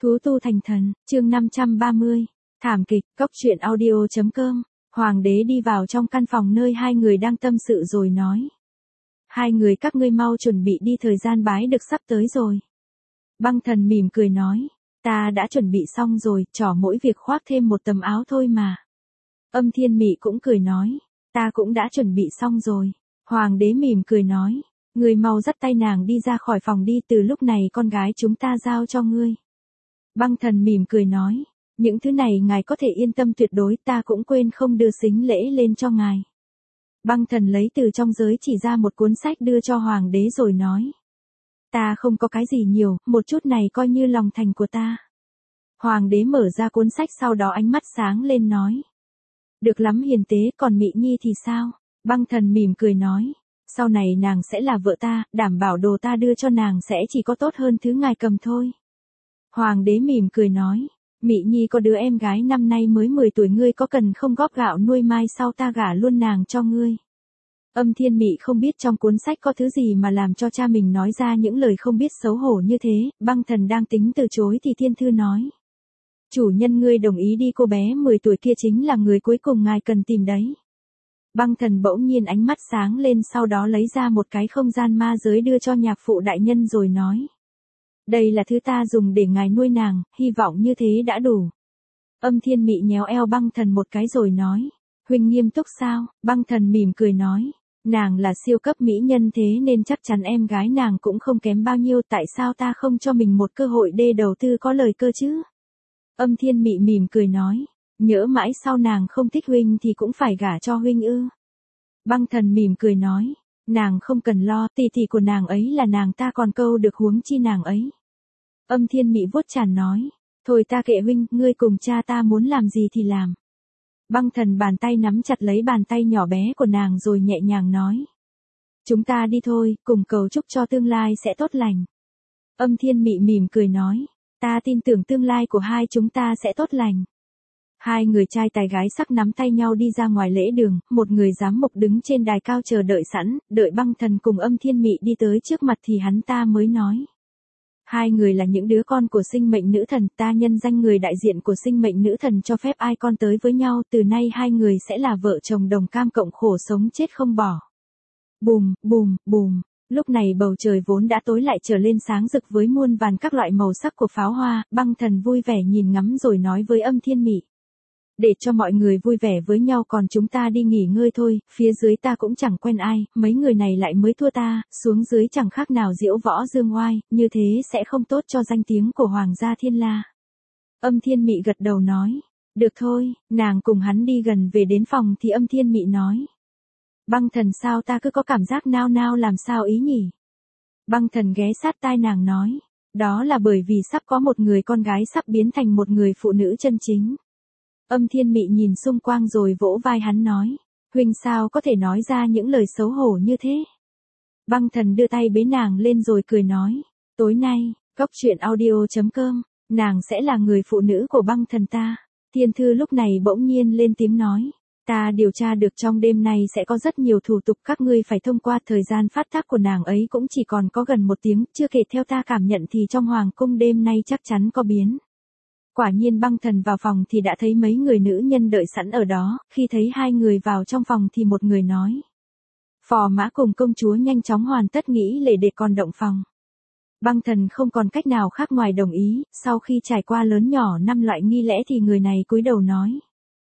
Thú tu thành thần, chương 530, thảm kịch, cóc truyện audio.com, Hoàng đế đi vào trong căn phòng nơi hai người đang tâm sự rồi nói. Hai người các ngươi mau chuẩn bị đi, thời gian bái được sắp tới rồi. Băng thần mỉm cười nói, ta đã chuẩn bị xong rồi, trò mỗi việc khoác thêm một tấm áo thôi mà. Âm Thiên Mị cũng cười nói, ta cũng đã chuẩn bị xong rồi. Hoàng đế mỉm cười nói, người mau dắt tay nàng đi ra khỏi phòng đi, từ lúc này con gái chúng ta giao cho ngươi. Băng thần mỉm cười nói, những thứ này ngài có thể yên tâm tuyệt đối, ta cũng quên không đưa sính lễ lên cho ngài. Băng thần lấy từ trong giới chỉ ra một cuốn sách đưa cho hoàng đế rồi nói. Ta không có cái gì nhiều, một chút này coi như lòng thành của ta. Hoàng đế mở ra cuốn sách, sau đó ánh mắt sáng lên nói. Được lắm hiền tế, còn Mị Nhi thì sao? Băng thần mỉm cười nói. Sau này nàng sẽ là vợ ta, đảm bảo đồ ta đưa cho nàng sẽ chỉ có tốt hơn thứ ngài cầm thôi. Hoàng đế mỉm cười nói, Mị Nhi có đứa em gái năm nay mới 10 tuổi, ngươi có cần không góp gạo nuôi, mai sau ta gả luôn nàng cho ngươi. Âm Thiên Mị không biết trong cuốn sách có thứ gì mà làm cho cha mình nói ra những lời không biết xấu hổ như thế. Băng thần đang tính từ chối thì thiên thư nói. Chủ nhân, ngươi đồng ý đi, cô bé 10 tuổi kia chính là người cuối cùng ngài cần tìm đấy. Băng thần bỗng nhiên ánh mắt sáng lên, sau đó lấy ra một cái không gian ma giới đưa cho nhạc phụ đại nhân rồi nói. Đây là thứ ta dùng để ngài nuôi nàng, hy vọng như thế đã đủ. Âm Thiên Mị nhéo eo băng thần một cái rồi nói. Huynh nghiêm túc sao? Băng thần mỉm cười nói. Nàng là siêu cấp mỹ nhân, thế nên chắc chắn em gái nàng cũng không kém bao nhiêu, tại sao ta không cho mình một cơ hội để đầu tư có lời cơ chứ? Âm Thiên Mị mỉm cười nói. Nhỡ mãi sau nàng không thích huynh thì cũng phải gả cho huynh ư? Băng thần mỉm cười nói. Nàng không cần lo, tỷ tỷ của nàng ấy là nàng ta còn câu được, huống chi nàng ấy. Âm Thiên Mị vuốt trán nói. Thôi ta kệ huynh, ngươi cùng cha ta muốn làm gì thì làm. Băng thần bàn tay nắm chặt lấy bàn tay nhỏ bé của nàng rồi nhẹ nhàng nói. Chúng ta đi thôi, cùng cầu chúc cho tương lai sẽ tốt lành. Âm Thiên Mị mỉm cười nói. Ta tin tưởng tương lai của hai chúng ta sẽ tốt lành. Hai người trai tài gái sắc nắm tay nhau đi ra ngoài lễ đường, một người giám mục đứng trên đài cao chờ đợi sẵn, đợi băng thần cùng Âm Thiên Mị đi tới trước mặt thì hắn ta mới nói. Hai người là những đứa con của sinh mệnh nữ thần, ta nhân danh người đại diện của sinh mệnh nữ thần cho phép ai con tới với nhau, từ nay hai người sẽ là vợ chồng đồng cam cộng khổ, sống chết không bỏ. Bùm, bùm, bùm. Lúc này bầu trời vốn đã tối lại trở lên sáng rực với muôn vàn các loại màu sắc của pháo hoa. Băng thần vui vẻ nhìn ngắm rồi nói với Âm Thiên Mị. Để cho mọi người vui vẻ với nhau, còn chúng ta đi nghỉ ngơi thôi, phía dưới ta cũng chẳng quen ai, mấy người này lại mới thua ta, xuống dưới chẳng khác nào diễu võ dương oai, như thế sẽ không tốt cho danh tiếng của Hoàng gia Thiên La. Âm Thiên Mị gật đầu nói, được thôi. Nàng cùng hắn đi gần về đến phòng thì Âm Thiên Mị nói. Băng thần, sao ta cứ có cảm giác nao nao làm sao ý nhỉ? Băng thần ghé sát tai nàng nói, đó là bởi vì sắp có một người con gái sắp biến thành một người phụ nữ chân chính. Âm Thiên Mị nhìn xung quanh rồi vỗ vai hắn nói. Huynh sao có thể nói ra những lời xấu hổ như thế? Băng thần đưa tay bế nàng lên rồi cười nói. Tối nay, cóc truyện audio.com, nàng sẽ là người phụ nữ của băng thần ta. Thiên thư lúc này bỗng nhiên lên tiếng nói. Ta điều tra được trong đêm nay sẽ có rất nhiều thủ tục các ngươi phải thông qua, thời gian phát tác của nàng ấy cũng chỉ còn có gần 1 tiếng, chưa kể theo ta cảm nhận thì trong hoàng cung đêm nay chắc chắn có biến. Quả nhiên băng thần vào phòng thì đã thấy mấy người nữ nhân đợi sẵn ở đó, khi thấy hai người vào trong phòng thì một người nói. Phò mã cùng công chúa nhanh chóng hoàn tất nghĩ lễ để còn động phòng. Băng thần không còn cách nào khác ngoài đồng ý, sau khi trải qua lớn nhỏ 5 loại nghi lễ thì người này cúi đầu nói.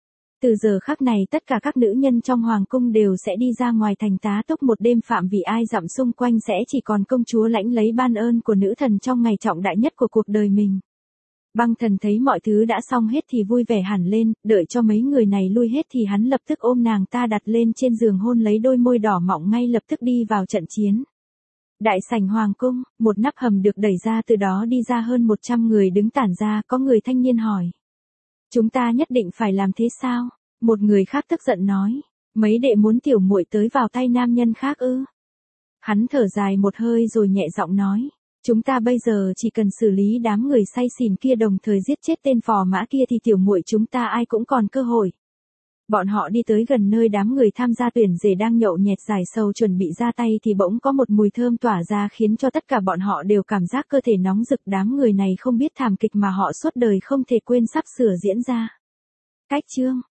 Từ giờ khắc này tất cả các nữ nhân trong hoàng cung đều sẽ đi ra ngoài thành tá túc một đêm, phạm vi ai dặm xung quanh sẽ chỉ còn công chúa lãnh lấy ban ơn của nữ thần trong ngày trọng đại nhất của cuộc đời mình. Băng thần thấy mọi thứ đã xong hết thì vui vẻ hẳn lên, đợi cho mấy người này lui hết thì hắn lập tức ôm nàng ta đặt lên trên giường hôn lấy đôi môi đỏ mọng, ngay lập tức đi vào trận chiến. Đại sảnh hoàng cung, một nắp hầm được đẩy ra, từ đó đi ra hơn 100 người đứng tản ra, có người thanh niên hỏi. Chúng ta nhất định phải làm thế sao? Một người khác tức giận nói. Mấy đệ muốn tiểu muội tới vào tay nam nhân khác ư? Hắn thở dài một hơi rồi nhẹ giọng nói. Chúng ta bây giờ chỉ cần xử lý đám người say xỉn kia, đồng thời giết chết tên phò mã kia thì tiểu muội chúng ta ai cũng còn cơ hội. Bọn họ đi tới gần nơi đám người tham gia tuyển rể đang nhậu nhẹt giải sầu chuẩn bị ra tay thì bỗng có một mùi thơm tỏa ra khiến cho tất cả bọn họ đều cảm giác cơ thể nóng rực. Đám người này không biết thảm kịch mà họ suốt đời không thể quên sắp sửa diễn ra. Cách chương